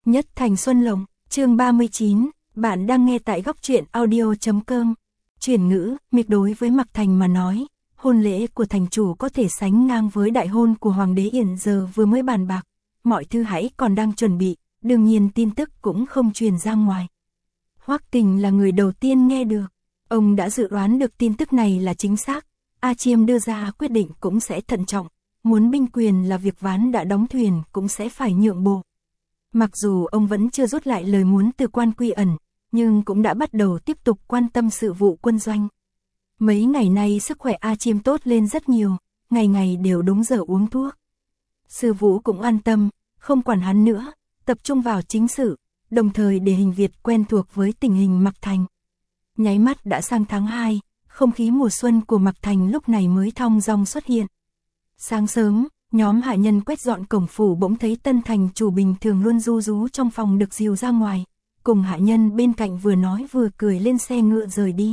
Nhất Thành Xuân Lộc, chương 39, bạn đang nghe tại góc truyện audio.com. Chuyển ngữ, miệt đối với Mạc Thành mà nói, hôn lễ của thành chủ có thể sánh ngang với đại hôn của Hoàng đế hiện giờ vừa mới bàn bạc, mọi thứ hãy còn đang chuẩn bị, đương nhiên tin tức cũng không truyền ra ngoài. Hoắc Kình là người đầu tiên nghe được, ông đã dự đoán được tin tức này là chính xác, A Chiêm đưa ra quyết định cũng sẽ thận trọng, muốn binh quyền là việc ván đã đóng thuyền cũng sẽ phải nhượng bộ. Mặc dù ông vẫn chưa rút lại lời muốn từ Quan Quy Ẩn, nhưng cũng đã bắt đầu tiếp tục quan tâm sự vụ quân doanh. Mấy ngày nay sức khỏe A Chiêm tốt lên rất nhiều, ngày ngày đều đúng giờ uống thuốc. Sư Vũ cũng an tâm, không quản hắn nữa, tập trung vào chính sự, đồng thời để Hình Việt quen thuộc với tình hình Mạc Thành. Nháy mắt đã sang tháng 2, không khí mùa xuân của Mạc Thành lúc này mới thong dong xuất hiện. Sáng sớm, nhóm hạ nhân quét dọn cổng phủ bỗng thấy tân thành chủ bình thường luôn ru rú trong phòng được dìu ra ngoài, cùng hạ nhân bên cạnh vừa nói vừa cười lên xe ngựa rời đi.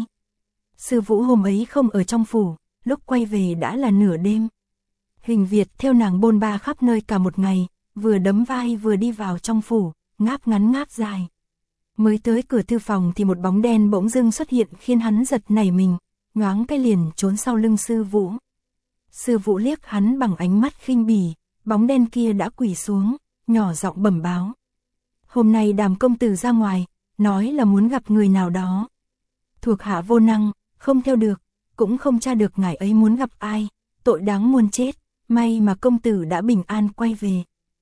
Sư Vũ hôm ấy không ở trong phủ, lúc quay về đã là nửa đêm. Hình Việt theo nàng bôn ba khắp nơi cả một ngày, vừa đấm vai vừa đi vào trong phủ, ngáp ngắn ngáp dài. Mới tới cửa thư phòng thì một bóng đen bỗng dưng xuất hiện khiến hắn giật nảy mình, nhoáng cái liền trốn sau lưng Sư Vũ. Sư Vũ liếc hắn bằng ánh mắt khinh bỉ, bóng đen kia đã quỳ xuống, nhỏ giọng bẩm báo. Hôm nay Đàm công tử ra ngoài, nói là muốn gặp người nào đó. Thuộc hạ vô năng, không theo được, cũng không tra được ngài ấy muốn gặp ai, tội đáng muôn chết, may mà công tử đã bình an quay về.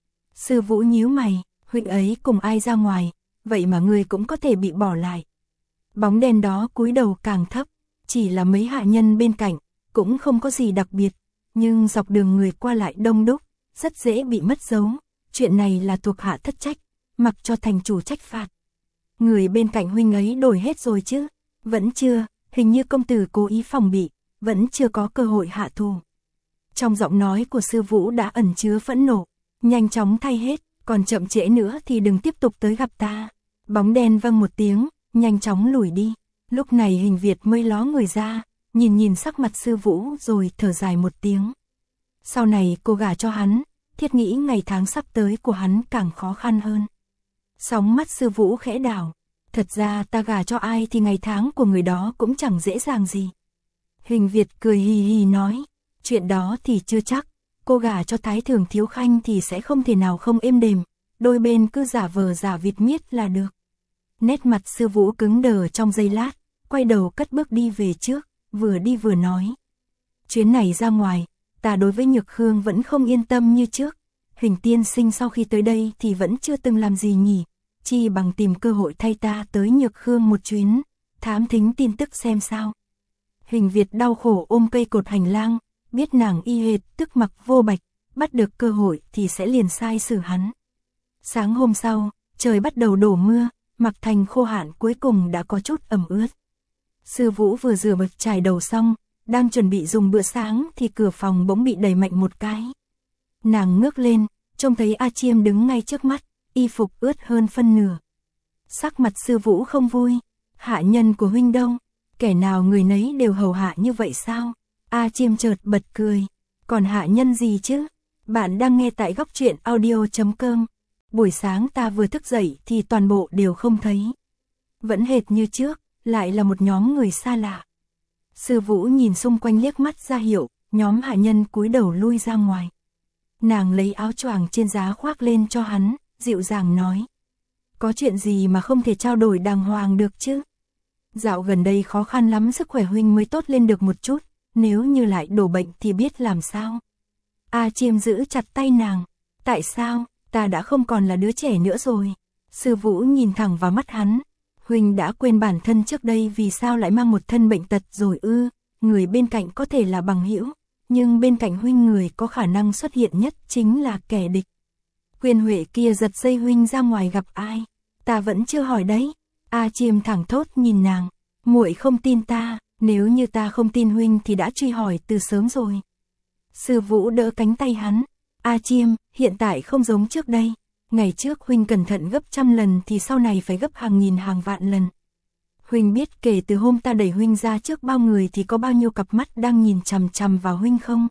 Sư Vũ nhíu mày, huynh ấy cùng ai ra ngoài, vậy mà người cũng có thể bị bỏ lại. Bóng đen đó cúi đầu càng thấp, chỉ là mấy hạ nhân bên cạnh, cũng không có gì đặc biệt, nhưng dọc đường người qua lại đông đúc, rất dễ bị mất dấu, chuyện này là thuộc hạ thất trách, mặc cho thành chủ trách phạt. Người bên cạnh huynh ấy đổi hết rồi chứ? Vẫn chưa, hình như công tử cố ý phòng bị, vẫn chưa có cơ hội hạ thù. Trong giọng nói của Sư Vũ đã ẩn chứa phẫn nộ, nhanh chóng thay hết, còn chậm trễ nữa thì đừng tiếp tục tới gặp ta. Bóng đen vâng một tiếng, nhanh chóng lùi đi. Lúc này Hình Việt mới ló người ra, nhìn sắc mặt Sư Vũ rồi thở dài một tiếng. Sau này cô gả cho hắn, thiết nghĩ ngày tháng sắp tới của hắn càng khó khăn hơn. Sóng mắt Sư Vũ khẽ đảo. Thật ra ta gả cho ai thì ngày tháng của người đó cũng chẳng dễ dàng gì. Hình Việt cười hì hì nói. Chuyện đó thì chưa chắc. Cô gả cho Thái Thường Thiếu Khanh thì sẽ không thể nào không êm đềm. Đôi bên cứ giả vờ giả vịt miết là được. Nét mặt Sư Vũ cứng đờ trong giây lát, quay đầu cất bước đi về trước, vừa đi vừa nói. Chuyến này ra ngoài, ta đối với Nhược Khương vẫn không yên tâm như trước. Hình tiên sinh sau khi tới đây thì vẫn chưa từng làm gì nhỉ, chi bằng tìm cơ hội thay ta tới Nhược Khương một chuyến, thám thính tin tức xem sao. Hình Việt đau khổ ôm cây cột hành lang, biết nàng y hệt tức mặc vô bạch, bắt được cơ hội thì sẽ liền sai xử hắn. Sáng hôm sau, trời bắt đầu đổ mưa, Mạc Thành khô hạn cuối cùng đã có chút ẩm ướt. Sư Vũ vừa rửa bật chải đầu xong, đang chuẩn bị dùng bữa sáng thì cửa phòng bỗng bị đẩy mạnh một cái. Nàng ngước lên, trông thấy A Chiêm đứng ngay trước mắt, y phục ướt hơn phân nửa. Sắc mặt Sư Vũ không vui, hạ nhân của huynh đâu, kẻ nào người nấy đều hầu hạ như vậy sao? A Chiêm chợt bật cười, còn hạ nhân gì chứ? Bạn đang nghe tại góc truyện audio.com. Buổi sáng ta vừa thức dậy thì toàn bộ đều không thấy. Vẫn hệt như trước, lại là một nhóm người xa lạ. Sư Vũ nhìn xung quanh liếc mắt ra hiệu, nhóm hạ nhân cúi đầu lui ra ngoài. Nàng lấy áo choàng trên giá khoác lên cho hắn, dịu dàng nói. Có chuyện gì mà không thể trao đổi đàng hoàng được chứ? Dạo gần đây khó khăn lắm sức khỏe huynh mới tốt lên được một chút, nếu như lại đổ bệnh thì biết làm sao. A Chiêm giữ chặt tay nàng. Tại sao? Ta đã không còn là đứa trẻ nữa rồi. Sư Vũ nhìn thẳng vào mắt hắn. Huynh đã quên bản thân trước đây vì sao lại mang một thân bệnh tật rồi ư? Người bên cạnh có thể là bằng hữu, nhưng bên cạnh huynh người có khả năng xuất hiện nhất chính là kẻ địch. Quyên Huệ kia giật dây huynh ra ngoài gặp ai? Ta vẫn chưa hỏi đấy. A Chiêm thẳng thốt nhìn nàng. Muội không tin ta, nếu như ta không tin huynh thì đã truy hỏi từ sớm rồi. Sư Vũ đỡ cánh tay hắn. A Chiêm, hiện tại không giống trước đây. Ngày trước huynh cẩn thận gấp trăm lần thì sau này phải gấp hàng nghìn hàng vạn lần. Huynh biết kể từ hôm ta đẩy huynh ra trước bao người thì có bao nhiêu cặp mắt đang nhìn chằm chằm vào huynh không?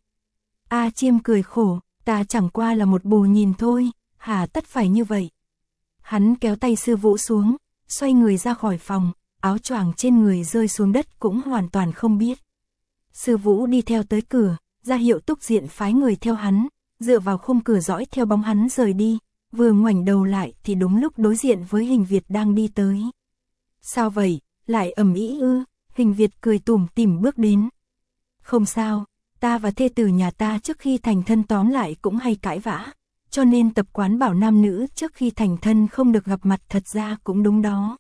A Chiêm cười khổ, ta chẳng qua là một bù nhìn thôi, hà tất phải như vậy. Hắn kéo tay sư Vũ xuống, xoay người ra khỏi phòng, áo choàng trên người rơi xuống đất cũng hoàn toàn không biết. Sư Vũ đi theo tới cửa, ra hiệu Túc Diện phái người theo hắn, dựa vào khung cửa dõi theo bóng hắn rời đi, vừa ngoảnh đầu lại thì đúng lúc đối diện với Hình Việt đang đi tới. Sao vậy, lại ầm ĩ ư? Hình Việt cười tủm tỉm bước đến. Không sao, ta và thê tử nhà ta trước khi thành thân tóm lại cũng hay cãi vã, cho nên tập quán bảo nam nữ trước khi thành thân không được gặp mặt thật ra cũng đúng đó.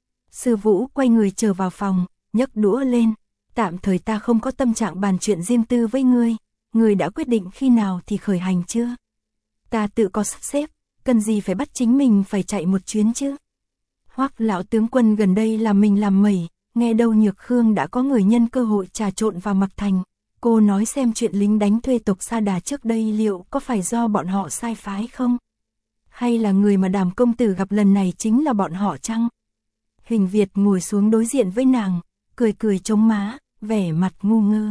Sư Vũ quay người trở vào phòng, nhấc đũa lên. Tạm thời ta không có tâm trạng bàn chuyện riêng tư với ngươi đã quyết định khi nào thì khởi hành chưa? Ta tự có sắp xếp, cần gì phải bắt chính mình phải chạy một chuyến chứ? Hoắc lão tướng quân gần đây làm mình làm mẩy, nghe đâu Nhược Khương đã có người nhân cơ hội trà trộn vào Mạc Thành. Cô nói xem chuyện lính đánh thuê tộc Sa Đà trước đây liệu có phải do bọn họ sai phái không? Hay là người mà Đàm công tử gặp lần này chính là bọn họ chăng? Hình Việt ngồi xuống đối diện với nàng, cười cười chống má, vẻ mặt ngu ngơ.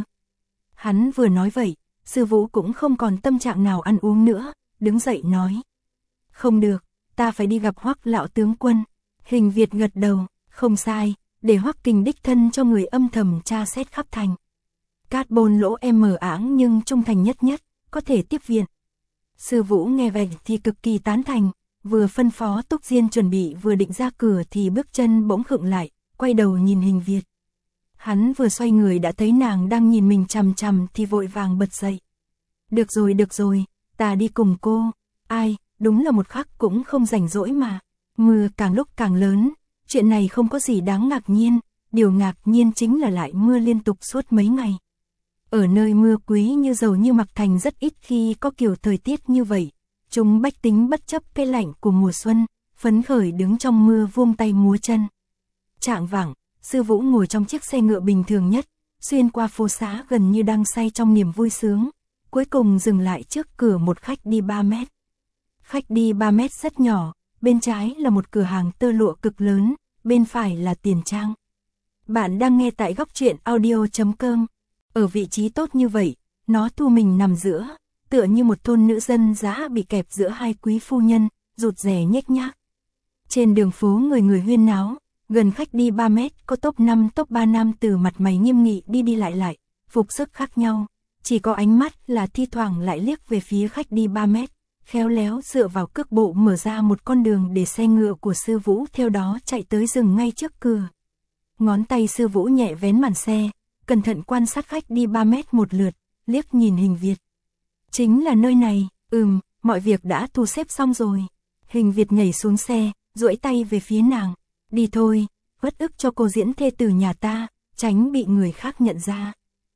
Hắn vừa nói vậy, sư Vũ cũng không còn tâm trạng nào ăn uống nữa, đứng dậy nói. Không được, ta phải đi gặp Hoắc lão tướng quân. Hình Việt gật đầu, không sai, để Hoắc Kình đích thân cho người âm thầm tra xét khắp thành. Cát Bôn lỗ em mờ áng nhưng trung thành nhất, có thể tiếp viện. Sư Vũ nghe vậy thì cực kỳ tán thành, vừa phân phó Túc Diên chuẩn bị vừa định ra cửa thì bước chân bỗng khựng lại, quay đầu nhìn Hình Việt. Hắn vừa xoay người đã thấy nàng đang nhìn mình chằm chằm thì vội vàng bật dậy. Được rồi, ta đi cùng cô. Ai, đúng là một khắc cũng không rảnh rỗi mà. Mưa càng lúc càng lớn, chuyện này không có gì đáng ngạc nhiên, điều ngạc nhiên chính là lại mưa liên tục suốt mấy ngày. Ở nơi mưa quý như dầu như Mạc Thành rất ít khi có kiểu thời tiết như vậy, chúng bách tính bất chấp cái lạnh của mùa xuân, phấn khởi đứng trong mưa vuông tay múa chân. Chạng vạng, sư Vũ ngồi trong chiếc xe ngựa bình thường nhất, xuyên qua phố xá gần như đang say trong niềm vui sướng, cuối cùng dừng lại trước cửa một khách đi 3 mét. Khách đi 3 mét rất nhỏ, bên trái là một cửa hàng tơ lụa cực lớn, bên phải là tiền trang. Bạn đang nghe tại góc truyện audio.com. Ở vị trí tốt như vậy, nó thu mình nằm giữa, tựa như một thôn nữ dân dã bị kẹp giữa hai quý phu nhân, rụt rè nhếch nhác. Trên đường phố người huyên náo, gần khách đi 3 mét có top 5 top 3 nam từ mặt mày nghiêm nghị đi lại, phục sức khác nhau, chỉ có ánh mắt là thi thoảng lại liếc về phía khách đi 3 mét, khéo léo dựa vào cước bộ mở ra một con đường để xe ngựa của sư Vũ theo đó chạy tới dừng ngay trước cửa. Ngón tay sư Vũ nhẹ vén màn xe, cẩn thận quan sát khách đi 3 mét một lượt, liếc nhìn Hình Việt. Chính là nơi này, mọi việc đã thu xếp xong rồi. Hình Việt nhảy xuống xe, duỗi tay về phía nàng. Đi thôi, uất ức cho cô diễn thê tử nhà ta, tránh bị người khác nhận ra.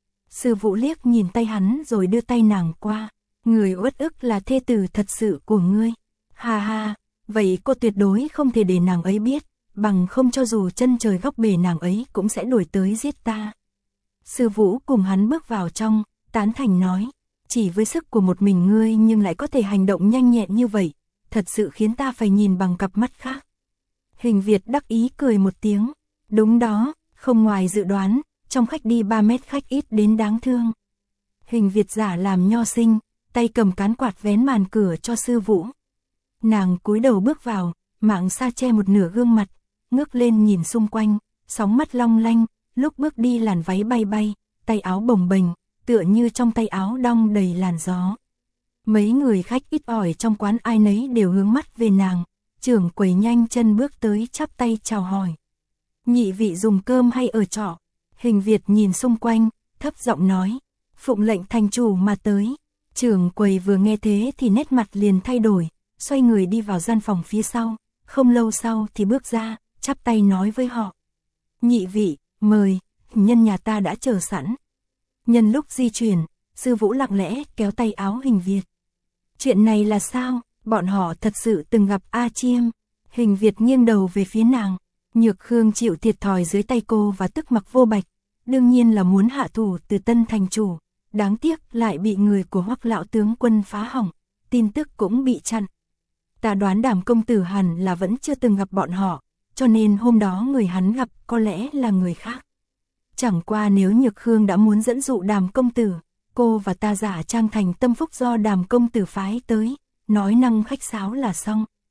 Sư Vũ liếc nhìn tay hắn rồi đưa tay nàng qua. Người uất ức là thê tử thật sự của ngươi. Ha ha, vậy cô tuyệt đối không thể để nàng ấy biết, bằng không cho dù chân trời góc bể nàng ấy cũng sẽ đuổi tới giết ta. Sư Vũ cùng hắn bước vào trong, tán thành nói, chỉ với sức của một mình ngươi nhưng lại có thể hành động nhanh nhẹn như vậy, thật sự khiến ta phải nhìn bằng cặp mắt khác. Hình Việt đắc ý cười một tiếng, đúng đó, không ngoài dự đoán, trong khách đi 3 mét khách ít đến đáng thương. Hình Việt giả làm nho sinh, tay cầm cán quạt vén màn cửa cho sư Vũ. Nàng cúi đầu bước vào, mạng sa che một nửa gương mặt, ngước lên nhìn xung quanh, sóng mắt long lanh, lúc bước đi làn váy bay, tay áo bồng bềnh, tựa như trong tay áo đong đầy làn gió. Mấy người khách ít ỏi trong quán ai nấy đều hướng mắt về nàng, trưởng quầy nhanh chân bước tới chắp tay chào hỏi. Nhị vị dùng cơm hay ở trọ? Hình Việt nhìn xung quanh, thấp giọng nói, phụng lệnh thành chủ mà tới. Trưởng quầy vừa nghe thế thì nét mặt liền thay đổi, xoay người đi vào gian phòng phía sau, không lâu sau thì bước ra, chắp tay nói với họ. Nhị vị, mời, nhân nhà ta đã chờ sẵn. Nhân lúc di chuyển, sư Vũ lặng lẽ kéo tay áo Hình Việt. Chuyện này là sao? Bọn họ thật sự từng gặp A Chiêm. Hình Việt nghiêng đầu về phía nàng. Nhược Khương chịu thiệt thòi dưới tay cô và tức mặc vô bạch, đương nhiên là muốn hạ thủ từ tân thành chủ. Đáng tiếc lại bị người của Hoắc lão tướng quân phá hỏng, tin tức cũng bị chặn. Ta đoán Đàm công tử hẳn là vẫn chưa từng gặp bọn họ, cho nên hôm đó người hắn gặp có lẽ là người khác. Chẳng qua nếu Nhược Khương đã muốn dẫn dụ Đàm công tử, cô và ta giả trang thành tâm phúc do Đàm công tử phái tới, nói năng khách sáo là xong.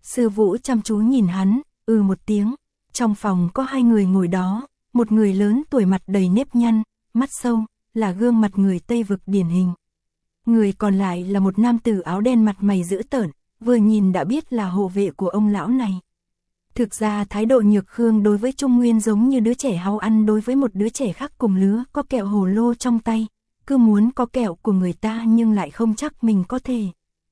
Sư Vũ chăm chú nhìn hắn, một tiếng. Trong phòng có hai người ngồi đó, một người lớn tuổi mặt đầy nếp nhăn, mắt sâu, là gương mặt người Tây vực điển hình. Người còn lại là một nam tử áo đen mặt mày dữ tợn, vừa nhìn đã biết là hộ vệ của ông lão này. Thực ra thái độ Nhược Khương đối với Trung Nguyên giống như đứa trẻ hao ăn đối với một đứa trẻ khác cùng lứa có kẹo hồ lô trong tay, cứ muốn có kẹo của người ta nhưng lại không chắc mình có thể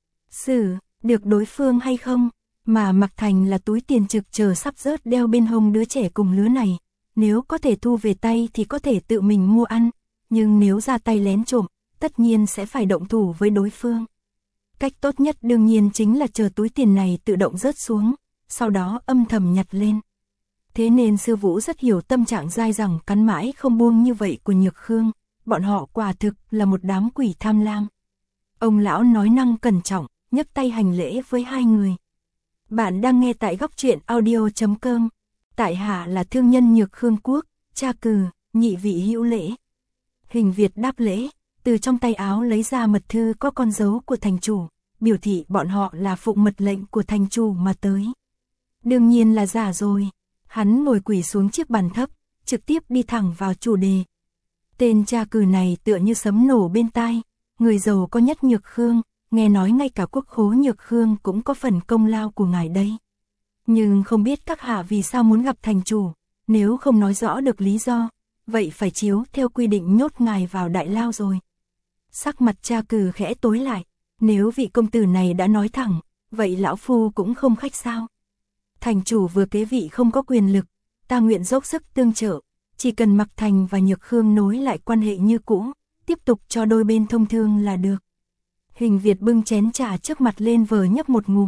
xử được đối phương hay không, mà Mạc Thành là túi tiền trực chờ sắp rớt đeo bên hông đứa trẻ cùng lứa này, nếu có thể thu về tay thì có thể tự mình mua ăn, nhưng nếu ra tay lén trộm, tất nhiên sẽ phải động thủ với đối phương. Cách tốt nhất đương nhiên chính là chờ túi tiền này tự động rớt xuống, sau đó âm thầm nhặt lên. Thế nên Sư Vũ rất hiểu tâm trạng dai dẳng cắn mãi không buông như vậy của Nhược Khương, bọn họ quả thực là một đám quỷ tham lam. Ông lão nói năng cẩn trọng, nhấc tay hành lễ với hai người. Bạn đang nghe tại Góc Truyện Audio.com. Tại hạ là thương nhân Nhược Khương Quốc, Cha Cừ, nhị vị hữu lễ. Hình Việt đáp lễ, từ trong tay áo lấy ra mật thư có con dấu của thành chủ, biểu thị bọn họ là phụng mật lệnh của thành chủ mà tới. Đương nhiên là giả rồi. Hắn ngồi quỳ xuống chiếc bàn thấp, trực tiếp đi thẳng vào chủ đề. Tên Cha Cừ này tựa như sấm nổ bên tai, người giàu có nhất Nhược Khương, nghe nói ngay cả quốc khố Nhược Khương cũng có phần công lao của ngài đây. Nhưng không biết các hạ vì sao muốn gặp thành chủ, nếu không nói rõ được lý do, vậy phải chiếu theo quy định nhốt ngài vào đại lao rồi. Sắc mặt Cha Cừ khẽ tối lại, nếu vị công tử này đã nói thẳng, vậy lão phu cũng không khách sao. Thành chủ vừa kế vị không có quyền lực, ta nguyện dốc sức tương trợ, chỉ cần Mạc Thành và Nhược Khương nối lại quan hệ như cũ, tiếp tục cho đôi bên thông thương là được. Hình Việt bưng chén trà trước mặt lên vờ nhấp một ngụm.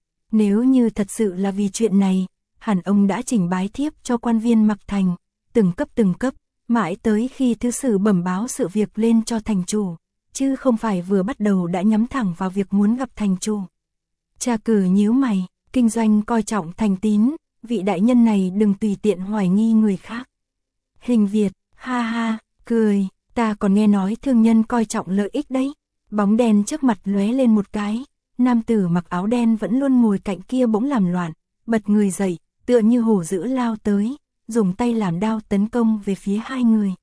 Nếu như thật sự là vì chuyện này, hẳn ông đã trình bái thiếp cho quan viên Mạc Thành, từng cấp, mãi tới khi thứ sử bẩm báo sự việc lên cho thành chủ, chứ không phải vừa bắt đầu đã nhắm thẳng vào việc muốn gặp thành chủ. Cha Cừ nhíu mày, kinh doanh coi trọng thành tín, vị đại nhân này đừng tùy tiện hoài nghi người khác. Hình Việt, ha ha, cười, ta còn nghe nói thương nhân coi trọng lợi ích đấy. Bóng đen trước mặt lóe lên một cái, nam tử mặc áo đen vẫn luôn ngồi cạnh kia bỗng làm loạn, bật người dậy, tựa như hổ dữ lao tới, dùng tay làm đao tấn công về phía hai người.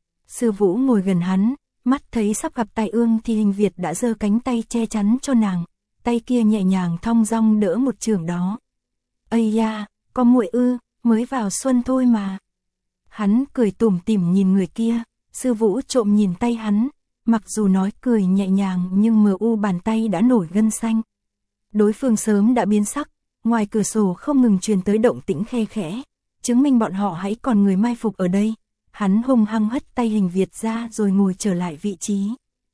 Sư Vũ ngồi gần hắn, mắt thấy sắp gặp tai ương thì Hình Việt đã giơ cánh tay che chắn cho nàng, tay kia nhẹ nhàng thong dong đỡ một chưởng đó. Ây da, có muội ư, mới vào xuân thôi mà. Hắn cười tủm tỉm nhìn người kia, Sư Vũ trộm nhìn tay hắn, mặc dù nói cười nhẹ nhàng nhưng mờ u bàn tay đã nổi gân xanh. Đối phương sớm đã biến sắc, ngoài cửa sổ không ngừng truyền tới động tĩnh khe khẽ, chứng minh bọn họ hãy còn người mai phục ở đây. Hắn hung hăng hất tay Hình Việt ra rồi ngồi trở lại vị trí.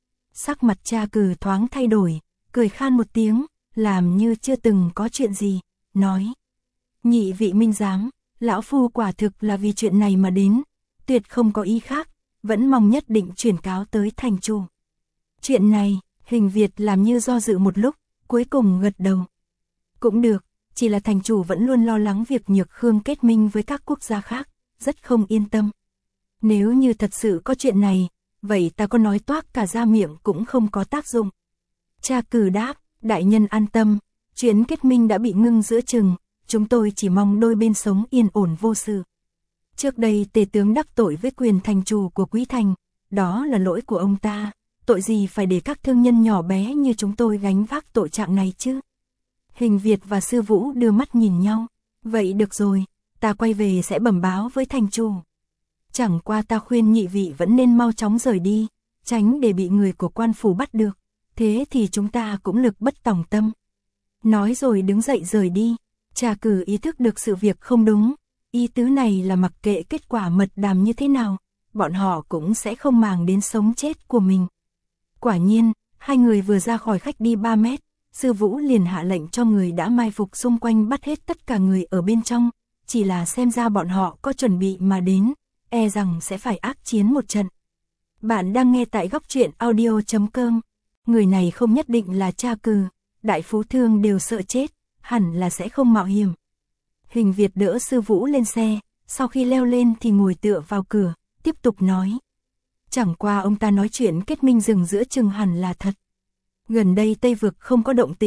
Sắc mặt Cha Cừ thoáng thay đổi, cười khan một tiếng, làm như chưa từng có chuyện gì, nói: nhị vị minh giám, lão phu quả thực là vì chuyện này mà đến, tuyệt không có ý khác, vẫn mong nhất định chuyển cáo tới thành chủ. Chuyện này, Hình Việt làm như do dự một lúc, cuối cùng gật đầu. Cũng được, chỉ là thành chủ vẫn luôn lo lắng việc Nhược Khương kết minh với các quốc gia khác, rất không yên tâm. Nếu như thật sự có chuyện này, vậy ta có nói toác cả ra miệng cũng không có tác dụng. Cha Cừ đáp, đại nhân an tâm, chuyện kết minh đã bị ngưng giữa chừng, chúng tôi chỉ mong đôi bên sống yên ổn vô sự. Trước đây tề tướng đắc tội với quyền thành chủ của Quý Thành, đó là lỗi của ông ta, tội gì phải để các thương nhân nhỏ bé như chúng tôi gánh vác tội trạng này chứ. Hình Việt và Sư Vũ đưa mắt nhìn nhau, vậy được rồi, ta quay về sẽ bẩm báo với thành chủ. Chẳng qua ta khuyên nhị vị vẫn nên mau chóng rời đi, tránh để bị người của quan phủ bắt được, thế thì chúng ta cũng lực bất tòng tâm. Nói rồi đứng dậy rời đi, Cha Cừ ý thức được sự việc không đúng, ý tứ này là mặc kệ kết quả mật đàm như thế nào, bọn họ cũng sẽ không màng đến sống chết của mình. Quả nhiên, hai người vừa ra khỏi khách đi 3 mét, Sư Vũ liền hạ lệnh cho người đã mai phục xung quanh bắt hết tất cả người ở bên trong, chỉ là xem ra bọn họ có chuẩn bị mà đến, e rằng sẽ phải ác chiến một trận. Bạn đang nghe tại Góc Truyện Audio.com. Người này không nhất định là Cha Cừ, đại phú thương đều sợ chết, hẳn là sẽ không mạo hiểm. Hình Việt đỡ Sư Vũ lên xe, sau khi leo lên thì ngồi tựa vào cửa, tiếp tục nói. Chẳng qua ông ta nói chuyện kết minh rừng giữa chừng hẳn là thật. Gần đây Tây Vực không có động tĩnh,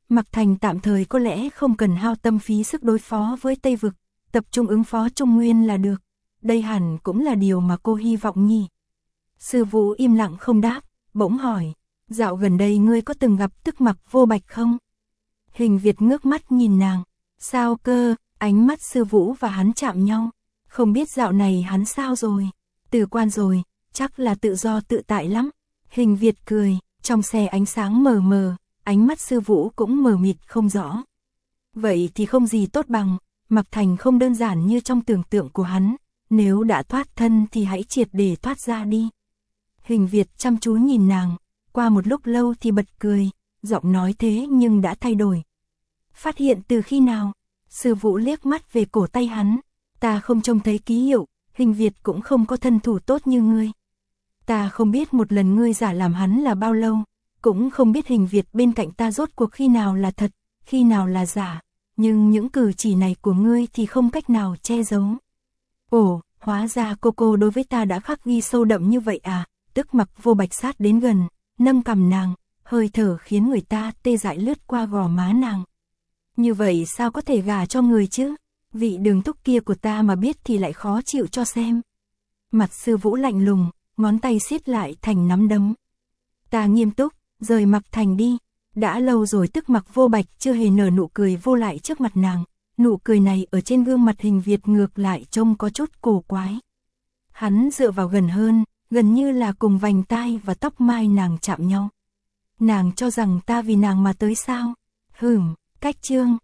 Mạc Thành tạm thời có lẽ không cần hao tâm phí sức đối phó với Tây Vực, tập trung ứng phó Trung Nguyên là được. Đây hẳn cũng là điều mà cô hy vọng nhỉ. Sư Vũ im lặng không đáp, bỗng hỏi, dạo gần đây ngươi có từng gặp Tức Mặc Vô Bạch không? Hình Việt ngước mắt nhìn nàng, sao cơ, ánh mắt Sư Vũ và hắn chạm nhau, không biết dạo này hắn sao rồi, từ quan rồi, chắc là tự do tự tại lắm. Hình Việt cười, trong xe ánh sáng mờ mờ, ánh mắt Sư Vũ cũng mờ mịt không rõ. Vậy thì không gì tốt bằng, Mạc Thành không đơn giản như trong tưởng tượng của hắn, nếu đã thoát thân thì hãy triệt để thoát ra đi. Hình Việt chăm chú nhìn nàng, qua một lúc lâu thì bật cười, giọng nói thế nhưng đã thay đổi. Phát hiện từ khi nào? Sư Vũ liếc mắt về cổ tay hắn, ta không trông thấy ký hiệu, Hình Việt cũng không có thân thủ tốt như ngươi. Ta không biết một lần ngươi giả làm hắn là bao lâu, cũng không biết Hình Việt bên cạnh ta rốt cuộc khi nào là thật, khi nào là giả, nhưng những cử chỉ này của ngươi thì không cách nào che giấu. Ồ, hóa ra cô đối với ta đã khắc ghi sâu đậm như vậy à? Tức Mặc Vô Bạch sát đến gần, nâng cằm nàng, hơi thở khiến người ta tê dại lướt qua gò má nàng. Như vậy sao có thể gả cho người chứ? Vị Đường thúc kia của ta mà biết thì lại khó chịu cho xem. Mặt Sư Vũ lạnh lùng, ngón tay siết lại thành nắm đấm. Ta nghiêm túc, rời Mạc Thành đi. Đã lâu rồi Tức Mặc Vô Bạch chưa hề nở nụ cười vô lại trước mặt nàng. Nụ cười này ở trên gương mặt Hình Việt ngược lại trông có chút cổ quái. Hắn dựa vào gần hơn, gần như là cùng vành tai và tóc mai nàng chạm nhau. Nàng cho rằng ta vì nàng mà tới sao? Cách chương